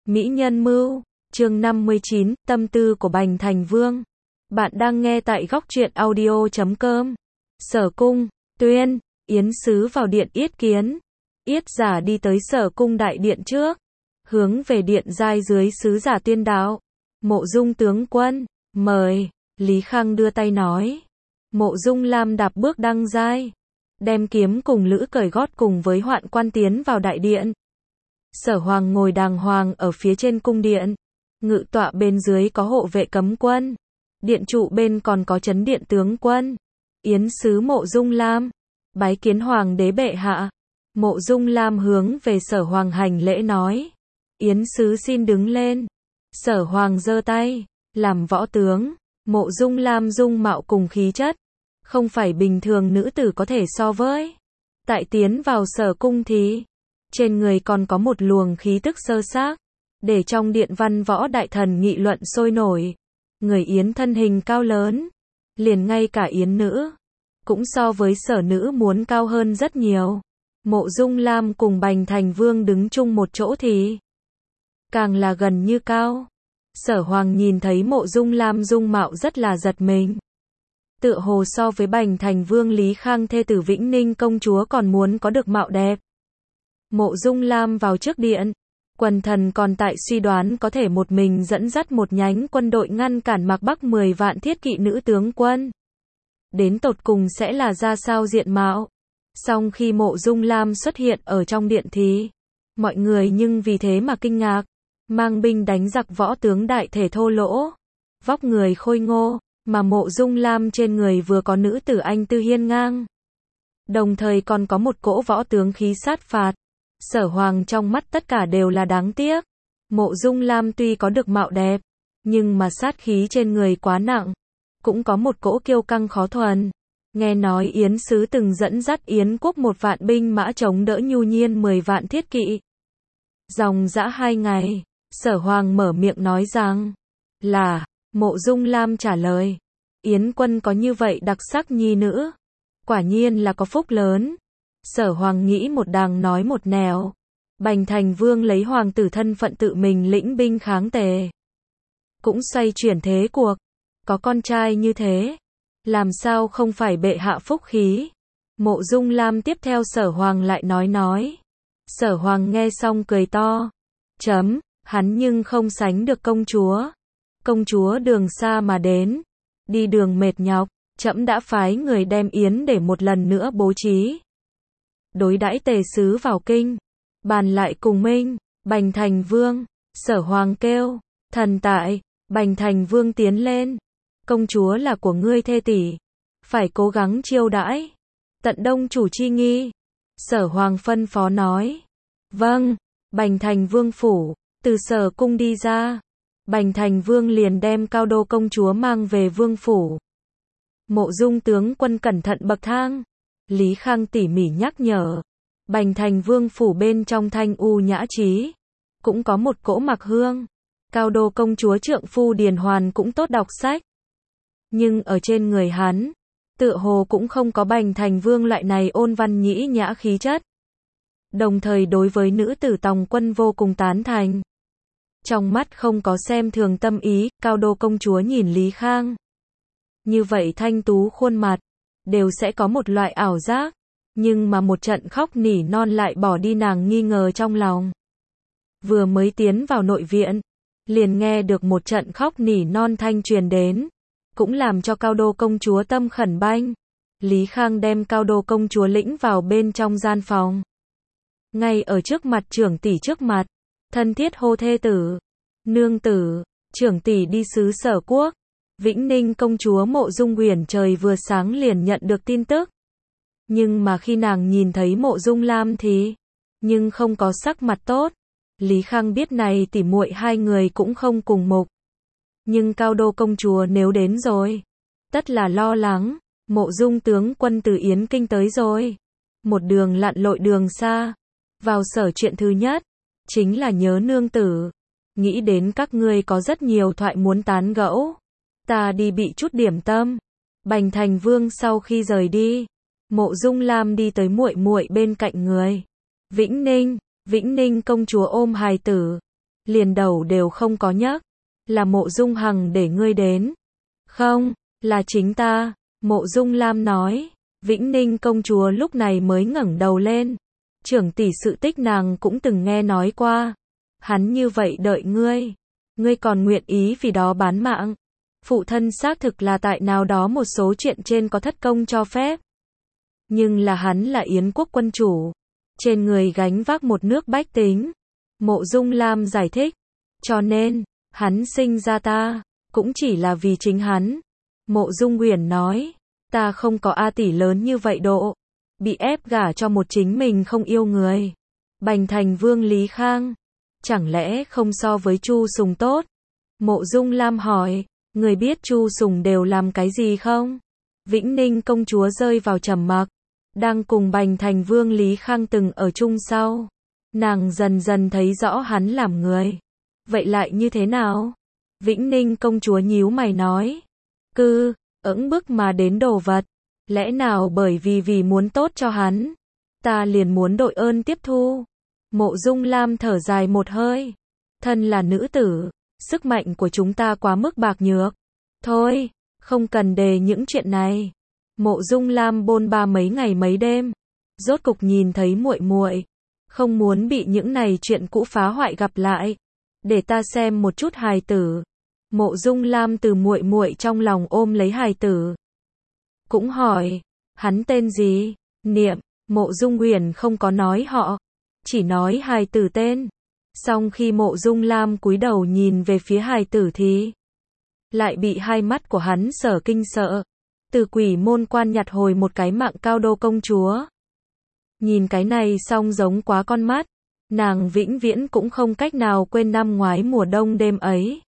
Mỹ Nhân Mưu, chương 59, tâm tư của Bành Thành Vương. Bạn đang nghe tại góc truyện audio.com. Sở cung, tuyên, yến sứ vào điện yết kiến. Yết giả đi tới sở cung đại điện trước, hướng về điện giai dưới sứ giả tuyên đạo. Mộ Dung tướng quân, mời. Lý Khang đưa tay nói. Mộ Dung Lam đạp bước đăng giai, đem kiếm cùng lữ cởi gót cùng với Hoạn Quan tiến vào đại điện. Sở Hoàng ngồi đàng hoàng ở phía trên cung điện, ngự tọa bên dưới có hộ vệ cấm quân, điện trụ bên còn có trấn điện tướng quân. Yến sứ Mộ Dung Lam, bái kiến Hoàng đế bệ hạ. Mộ Dung Lam hướng về Sở Hoàng hành lễ nói. Yến sứ xin đứng lên. Sở Hoàng giơ tay, làm võ tướng. Mộ Dung Lam dung mạo cùng khí chất, không phải bình thường nữ tử có thể so với. Tại tiến vào sở cung thì, trên người còn có một luồng khí tức sơ xác, để trong điện văn võ đại thần nghị luận sôi nổi. Người Yến thân hình cao lớn, liền ngay cả Yến nữ, cũng so với sở nữ muốn cao hơn rất nhiều. Mộ Dung Lam cùng Bành Thành Vương đứng chung một chỗ thì, càng là gần như cao. Sở Hoàng nhìn thấy Mộ Dung Lam dung mạo rất là giật mình. Tựa hồ so với Bành Thành Vương Lý Khang thê tử Vĩnh Ninh công chúa còn muốn có được mạo đẹp. Mộ Dung Lam vào trước điện, quần thần còn tại suy đoán có thể một mình dẫn dắt một nhánh quân đội ngăn cản Mạc Bắc 10 vạn thiết kỵ nữ tướng quân. Đến tột cùng sẽ là ra sao diện mạo. Song khi Mộ Dung Lam xuất hiện ở trong điện thì, mọi người nhưng vì thế mà kinh ngạc. Mang binh đánh giặc võ tướng đại thể thô lỗ, vóc người khôi ngô, mà Mộ Dung Lam trên người vừa có nữ tử anh tư hiên ngang, đồng thời còn có một cỗ võ tướng khí sát phạt. Sở Hoàng trong mắt tất cả đều là đáng tiếc. Mộ Dung Lam tuy có được mạo đẹp, nhưng mà sát khí trên người quá nặng, cũng có một cỗ kiêu căng khó thuần. Nghe nói Yến sứ từng dẫn dắt Yến quốc 1 vạn binh mã chống đỡ Nhu Nhiên 10 vạn thiết kỵ. Dòng dã 2 ngày, Sở Hoàng mở miệng nói rằng là, Mộ Dung Lam trả lời, Yến quân có như vậy đặc sắc nhi nữ, quả nhiên là có phúc lớn. Sở Hoàng nghĩ một đằng nói một nẻo, Bành Thành Vương lấy hoàng tử thân phận tự mình lĩnh binh kháng Tề, cũng xoay chuyển thế cuộc, có con trai như thế, làm sao không phải bệ hạ phúc khí. Mộ Dung Lam tiếp theo Sở Hoàng lại nói. Sở Hoàng nghe xong cười to, hắn nhưng không sánh được công chúa. Công chúa đường xa mà đến, đi đường mệt nhọc, trẫm đã phái người đem yến để một lần nữa bố trí. Đối đãi Tề sứ vào kinh, bàn lại cùng Minh, Bành Thành Vương. Sở Hoàng kêu, thần tại. Bành Thành Vương tiến lên. Công chúa là của ngươi thê tỷ, phải cố gắng chiêu đãi, tận đông chủ chi nghi. Sở Hoàng phân phó nói. Vâng. Bành Thành Vương phủ, từ sở cung đi ra, Bành Thành Vương liền đem Cao Đô công chúa mang về vương phủ. Mộ Dung tướng quân cẩn thận bậc thang. Lý Khang tỉ mỉ nhắc nhở. Bành Thành Vương phủ bên trong thanh u nhã trí, cũng có một cỗ mặc hương. Cao Đô công chúa trượng phu Điền Hoàn cũng tốt đọc sách, nhưng ở trên người hắn, tựa hồ cũng không có Bành Thành Vương loại này ôn văn nhĩ nhã khí chất. Đồng thời đối với nữ tử Tòng Quân vô cùng tán thành. Trong mắt không có xem thường tâm ý. Cao Đô công chúa nhìn Lý Khang, như vậy thanh tú khuôn mặt, đều sẽ có một loại ảo giác, nhưng mà một trận khóc nỉ non lại bỏ đi nàng nghi ngờ trong lòng. Vừa mới tiến vào nội viện, liền nghe được một trận khóc nỉ non thanh truyền đến, cũng làm cho Cao Đô công chúa tâm khẩn banh. Lý Khang đem Cao Đô công chúa lĩnh vào bên trong gian phòng, ngay ở trước mặt trưởng tỷ trước mặt, thân thiết hô thê tử, nương tử. Trưởng tỷ đi sứ Sở quốc, Vĩnh Ninh công chúa Mộ Dung Uyển trời vừa sáng liền nhận được tin tức, nhưng mà khi nàng nhìn thấy Mộ Dung Lam thì, nhưng không có sắc mặt tốt. Lý Khang biết này tỉ muội hai người cũng không cùng mục, nhưng Cao Đô công chúa nếu đến rồi, tất là lo lắng. Mộ Dung tướng quân từ Yến kinh tới rồi, một đường lặn lội đường xa, vào sở chuyện thứ nhất chính là nhớ nương tử, nghĩ đến các ngươi có rất nhiều thoại muốn tán gẫu, ta đi bị chút điểm tâm. Bành Thành Vương sau khi rời đi, Mộ Dung Lam đi tới muội muội bên cạnh người. Vĩnh Ninh công chúa ôm hài tử, liền đầu đều không có nhấc. Là Mộ Dung Hằng để ngươi đến. Không, là chính ta, Mộ Dung Lam nói. Vĩnh Ninh công chúa lúc này mới ngẩng đầu lên. Trưởng tỷ sự tích nàng cũng từng nghe nói qua. Hắn như vậy đợi ngươi. Ngươi còn nguyện ý vì đó bán mạng. Phụ thân xác thực là tại nào đó một số chuyện trên có thất công cho phép. Nhưng là hắn là Yến quốc quân chủ. Trên người gánh vác một nước bách tính. Mộ Dung Lam giải thích. Cho nên, hắn sinh ra ta, cũng chỉ là vì chính hắn. Mộ Dung Uyển nói. Ta không có A tỷ lớn như vậy độ. Bị ép gả cho một chính mình không yêu người. Bành thành vương Lý Khang. Chẳng lẽ không so với Chu Sùng tốt? Mộ Dung Lam hỏi. Người biết Chu Sùng đều làm cái gì không? Vĩnh Ninh công chúa rơi vào trầm mặc. Đang cùng Bành thành vương Lý Khang từng ở chung sau. Nàng dần dần thấy rõ hắn làm người. Vậy lại như thế nào? Vĩnh Ninh công chúa nhíu mày nói. Ững bức mà đến đồ vật. Lẽ nào bởi vì muốn tốt cho hắn, ta liền muốn đội ơn tiếp thu. Mộ Dung Lam thở dài một hơi. Thân là nữ tử, sức mạnh của chúng ta quá mức bạc nhược. Thôi, không cần đề những chuyện này. Mộ Dung Lam bôn ba mấy ngày mấy đêm, rốt cục nhìn thấy muội muội, không muốn bị những này chuyện cũ phá hoại gặp lại. Để ta xem một chút hài tử. Mộ Dung Lam từ muội muội trong lòng ôm lấy hài tử. Cũng hỏi, hắn tên gì? Niệm, Mộ Dung Uyển không có nói họ, chỉ nói hài tử tên. Song khi Mộ Dung Lam cúi đầu nhìn về phía hài tử thì lại bị hai mắt của hắn sở kinh sợ. Từ Quỷ Môn Quan nhặt hồi một cái mạng Cao Đô công chúa. Nhìn cái này xong giống quá con mắt. Nàng vĩnh viễn cũng không cách nào quên năm ngoái mùa đông đêm ấy.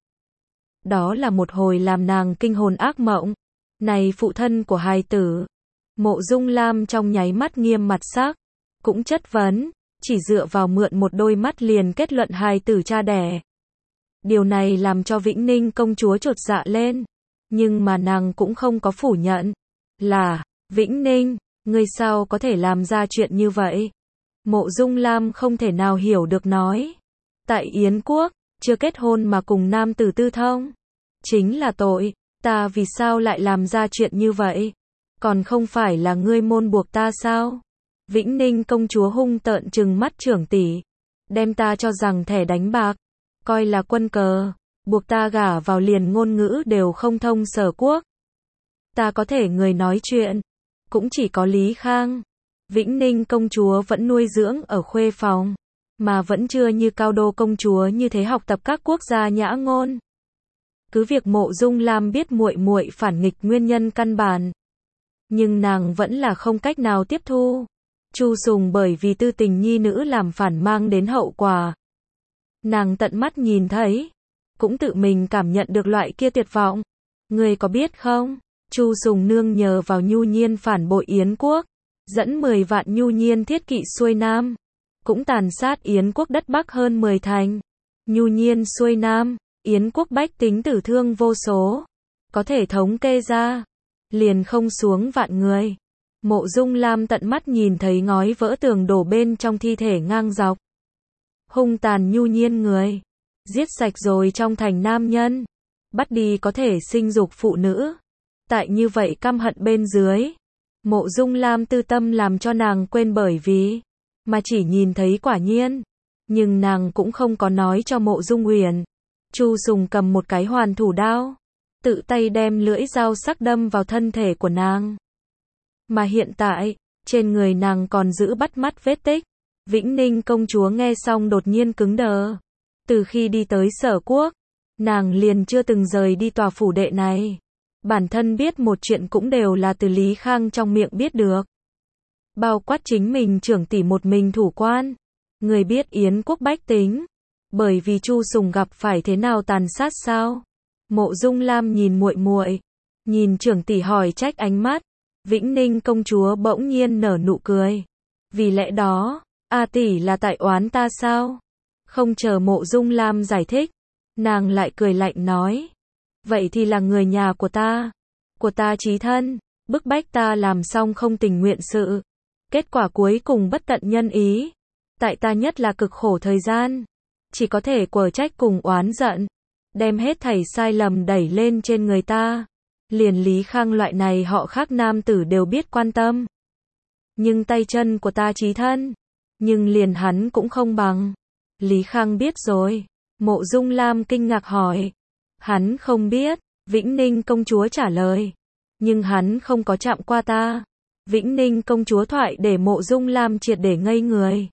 Đó là một hồi làm nàng kinh hồn ác mộng. Này phụ thân của hài tử. Mộ Dung Lam trong nháy mắt nghiêm mặt sắc. Cũng chất vấn, chỉ dựa vào mượn một đôi mắt liền kết luận hài tử cha đẻ. Điều này làm cho Vĩnh Ninh công chúa chột dạ lên. Nhưng mà nàng cũng không có phủ nhận. Là, Vĩnh Ninh, ngươi sao có thể làm ra chuyện như vậy? Mộ Dung Lam không thể nào hiểu được nói. Tại Yến quốc, chưa kết hôn mà cùng nam tử tư thông. Chính là tội, ta vì sao lại làm ra chuyện như vậy? Còn không phải là ngươi môn buộc ta sao? Vĩnh Ninh công chúa hung tợn trừng mắt trưởng tỷ. Đem ta cho rằng thẻ đánh bạc. Coi là quân cờ. Buộc ta gả vào liền ngôn ngữ đều không thông Sở quốc. Ta có thể người nói chuyện. Cũng chỉ có Lý Khang. Vĩnh Ninh công chúa vẫn nuôi dưỡng ở khuê phòng. Mà vẫn chưa như Cao Đô công chúa như thế học tập các quốc gia nhã ngôn. Cứ việc Mộ Dung Lam biết muội muội phản nghịch nguyên nhân căn bản. Nhưng nàng vẫn là không cách nào tiếp thu. Chu Sùng bởi vì tư tình nhi nữ làm phản mang đến hậu quả. Nàng tận mắt nhìn thấy. Cũng tự mình cảm nhận được loại kia tuyệt vọng. Người có biết không? Chu Sùng nương nhờ vào Nhu Nhiên phản bội Yến quốc. Dẫn 10 vạn Nhu Nhiên thiết kỵ xuôi Nam. Cũng tàn sát Yến quốc đất Bắc hơn 10 thành. Nhu Nhiên xuôi Nam, Yến quốc bách tính tử thương vô số. Có thể thống kê ra. Liền không xuống vạn người. Mộ Dung Lam tận mắt nhìn thấy ngói vỡ tường đổ bên trong thi thể ngang dọc. Hung tàn Nhu Nhiên người. Giết sạch rồi trong thành nam nhân. Bắt đi có thể sinh dục phụ nữ. Tại như vậy căm hận bên dưới. Mộ Dung Lam tư tâm làm cho nàng quên bởi vì. Mà chỉ nhìn thấy quả nhiên. Nhưng nàng cũng không có nói cho Mộ Dung Uyển. Chu Sùng cầm một cái hoàn thủ đao. Tự tay đem lưỡi dao sắc đâm vào thân thể của nàng. Mà hiện tại, trên người nàng còn giữ bắt mắt vết tích. Vĩnh Ninh công chúa nghe xong đột nhiên cứng đờ. Từ khi đi tới Sở quốc, nàng liền chưa từng rời đi tòa phủ đệ này. Bản thân biết một chuyện cũng đều là từ Lý Khang trong miệng biết được. Bao quát chính mình trưởng tỷ một mình thủ quan. Người biết Yến quốc bách tính. Bởi vì Chu Sùng gặp phải thế nào tàn sát sao? Mộ Dung Lam nhìn muội muội, nhìn trưởng tỷ hỏi trách ánh mắt. Vĩnh Ninh công chúa bỗng nhiên nở nụ cười. Vì lẽ đó, A tỷ là tại oán ta sao? Không chờ Mộ Dung Lam giải thích, nàng lại cười lạnh nói. Vậy thì là người nhà của ta chí thân, bức bách ta làm xong không tình nguyện sự. Kết quả cuối cùng bất tận nhân ý. Tại ta nhất là cực khổ thời gian. chỉ có thể quở trách cùng oán giận, đem hết thảy sai lầm đẩy lên trên người ta. Liền Lý Khang loại này họ khác nam tử đều biết quan tâm. Nhưng tay chân của ta chí thân, nhưng liền hắn cũng không bằng. Lý Khang biết rồi. Mộ Dung Lam kinh ngạc hỏi. Hắn không biết, Vĩnh Ninh công chúa trả lời. Nhưng hắn không có chạm qua ta. Vĩnh Ninh công chúa thoại để Mộ Dung Lam triệt để ngây người.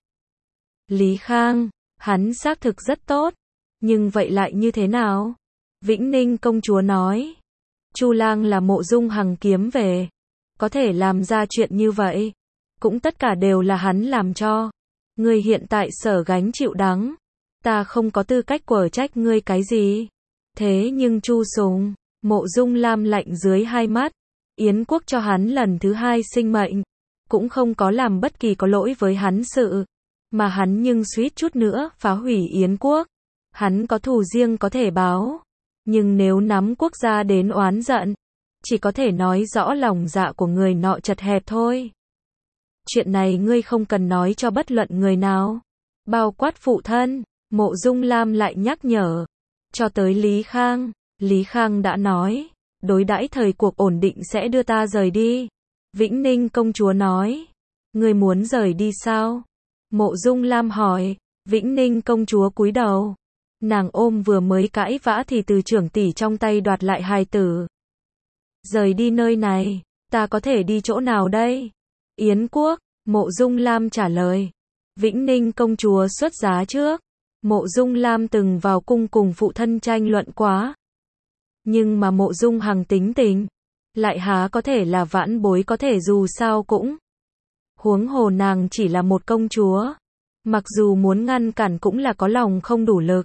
Lý Khang, hắn xác thực rất tốt. Nhưng vậy lại như thế nào? Vĩnh Ninh công chúa nói. Chu Lang là Mộ Dung Hằng kiếm về. Có thể làm ra chuyện như vậy. Cũng tất cả đều là hắn làm cho. Ngươi hiện tại sở gánh chịu đắng. Ta không có tư cách quở trách ngươi cái gì. Thế nhưng Chu Sùng, Mộ Dung Lam lạnh dưới hai mắt. Yến quốc cho hắn lần thứ hai sinh mệnh. Cũng không có làm bất kỳ có lỗi với hắn sự. Mà hắn nhưng suýt chút nữa phá hủy Yến quốc. Hắn có thù riêng có thể báo. Nhưng nếu nắm quốc gia đến oán giận, chỉ có thể nói rõ lòng dạ của người nọ chật hẹp thôi. Chuyện này ngươi không cần nói cho bất luận người nào. Bao quát phụ thân, Mộ Dung Lam lại nhắc nhở. Cho tới Lý Khang, Lý Khang đã nói, đối đãi thời cuộc ổn định sẽ đưa ta rời đi. Vĩnh Ninh công chúa nói, ngươi muốn rời đi sao? Mộ Dung Lam hỏi. Vĩnh Ninh công chúa cúi đầu. Nàng ôm vừa mới cãi vã thì từ trưởng tỷ trong tay đoạt lại hài tử. Rời đi nơi này, ta có thể đi chỗ nào đây? Yến quốc, Mộ Dung Lam trả lời. Vĩnh Ninh công chúa xuất giá trước. Mộ Dung Lam từng vào cung cùng phụ thân tranh luận quá. Nhưng mà Mộ Dung Hằng tính tình, lại há có thể là vãn bối có thể dù sao cũng. Huống hồ nàng chỉ là một công chúa. Mặc dù muốn ngăn cản cũng là có lòng không đủ lực.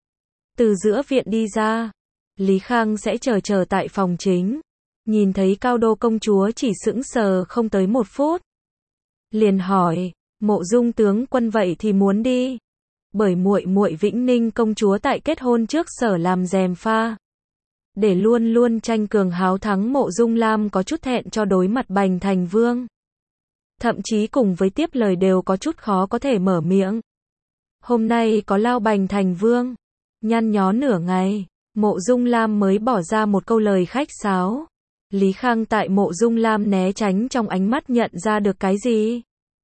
Từ giữa viện đi ra, Lý Khang sẽ chờ tại phòng chính. Nhìn thấy Cao Đô công chúa chỉ sững sờ không tới 1 phút. Liền hỏi, Mộ Dung tướng quân vậy thì muốn đi. Bởi muội muội Vĩnh Ninh công chúa tại kết hôn trước sở làm gièm pha. Để luôn luôn tranh cường háo thắng Mộ Dung Lam có chút thẹn cho đối mặt Bành Thành Vương. Thậm chí cùng với tiếp lời đều có chút khó có thể mở miệng. Hôm nay có lao Bành Thành Vương. Nhăn nhó nửa ngày, Mộ Dung Lam mới bỏ ra một câu lời khách sáo. Lý Khang tại Mộ Dung Lam né tránh trong ánh mắt nhận ra được cái gì.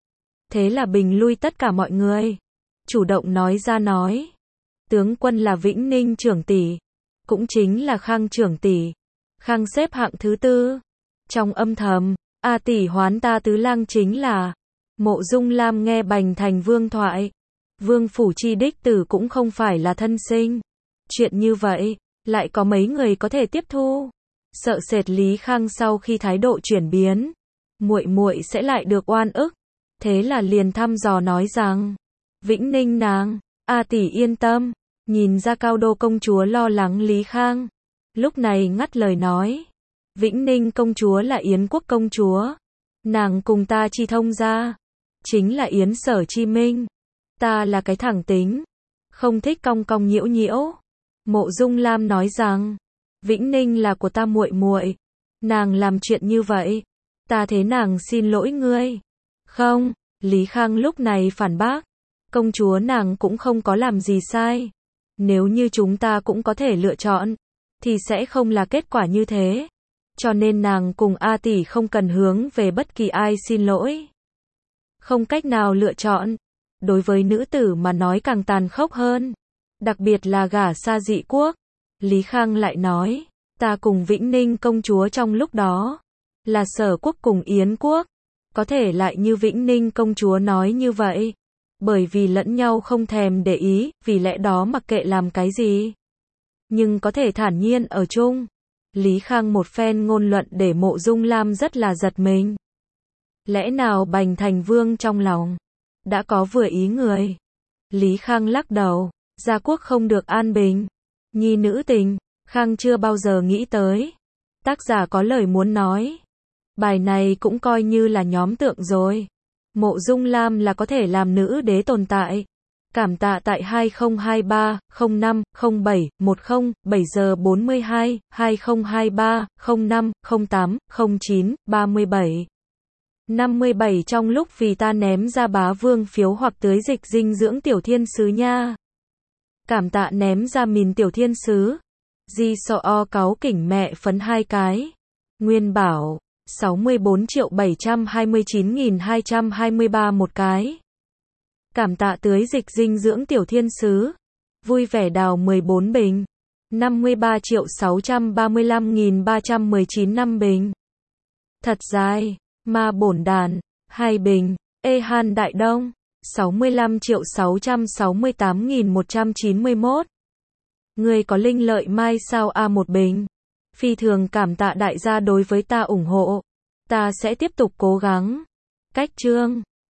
Thế là bình lui tất cả mọi người. Chủ động nói ra nói. Tướng quân là Vĩnh Ninh trưởng tỷ. Cũng chính là Khang trưởng tỷ. Khang xếp hạng thứ 4. Trong âm thầm, A tỷ hoán ta tứ lang chính là. Mộ Dung Lam nghe Bành Thành Vương thoại. Vương phủ chi đích tử cũng không phải là thân sinh. Chuyện như vậy, lại có mấy người có thể tiếp thu. Sợ sệt Lý Khang sau khi thái độ chuyển biến, muội muội sẽ lại được oan ức. Thế là liền thăm dò nói rằng, Vĩnh Ninh nàng, A tỷ yên tâm. Nhìn ra Cao Đô công chúa lo lắng Lý Khang. Lúc này ngắt lời nói, Vĩnh Ninh công chúa là Yến quốc công chúa. Nàng cùng ta chi thông ra. Chính là Yến Sở Chi Minh. Ta là cái thẳng tính. Không thích cong cong nhiễu nhiễu. Mộ Dung Lam nói rằng, Vĩnh Ninh là của ta muội muội. Nàng làm chuyện như vậy. Ta thế nàng xin lỗi ngươi. Không, Lý Khang lúc này phản bác. Công chúa nàng cũng không có làm gì sai. Nếu như chúng ta cũng có thể lựa chọn, thì sẽ không là kết quả như thế. Cho nên nàng cùng A tỷ không cần hướng về bất kỳ ai xin lỗi. Không cách nào lựa chọn. Đối với nữ tử mà nói càng tàn khốc hơn. Đặc biệt là gả xa dị quốc. Lý Khang lại nói, ta cùng Vĩnh Ninh công chúa trong lúc đó, là Sở quốc cùng Yến quốc. Có thể lại như Vĩnh Ninh công chúa nói như vậy. Bởi vì lẫn nhau không thèm để ý, vì lẽ đó mặc kệ làm cái gì. Nhưng có thể thản nhiên ở chung. Lý Khang một phen ngôn luận để Mộ Dung Lam rất là giật mình. Lẽ nào Bành Thành Vương trong lòng đã có vừa ý người? Lý Khang lắc đầu, gia quốc không được an bình. Nhi nữ tình, Khang chưa bao giờ nghĩ tới. Tác giả có lời muốn nói. Bài này cũng coi như là nhóm tượng rồi. Mộ Dung Lam là có thể làm nữ đế tồn tại. Cảm tạ tại 2023 05 07 10 7 giờ 42 2023 05 08 09 37 57 trong lúc vì ta ném ra bá vương phiếu hoặc tưới dịch dinh dưỡng tiểu thiên sứ nha. Cảm tạ ném ra mìn tiểu thiên sứ. Di so o cáu kỉnh mẹ phấn 2 cái. Nguyên bảo, 64.729.223 một cái. Cảm tạ tưới dịch dinh dưỡng tiểu thiên sứ. Vui vẻ đào 14 bình. 53.635.319 5 bình. Thật dài, ma bổn đàn, 2 bình. Ê Han Đại Đông, 65.668.191. Người có linh lợi mai sao a một bình. Phi thường cảm tạ đại gia đối với ta ủng hộ. Ta sẽ tiếp tục cố gắng. Cách chương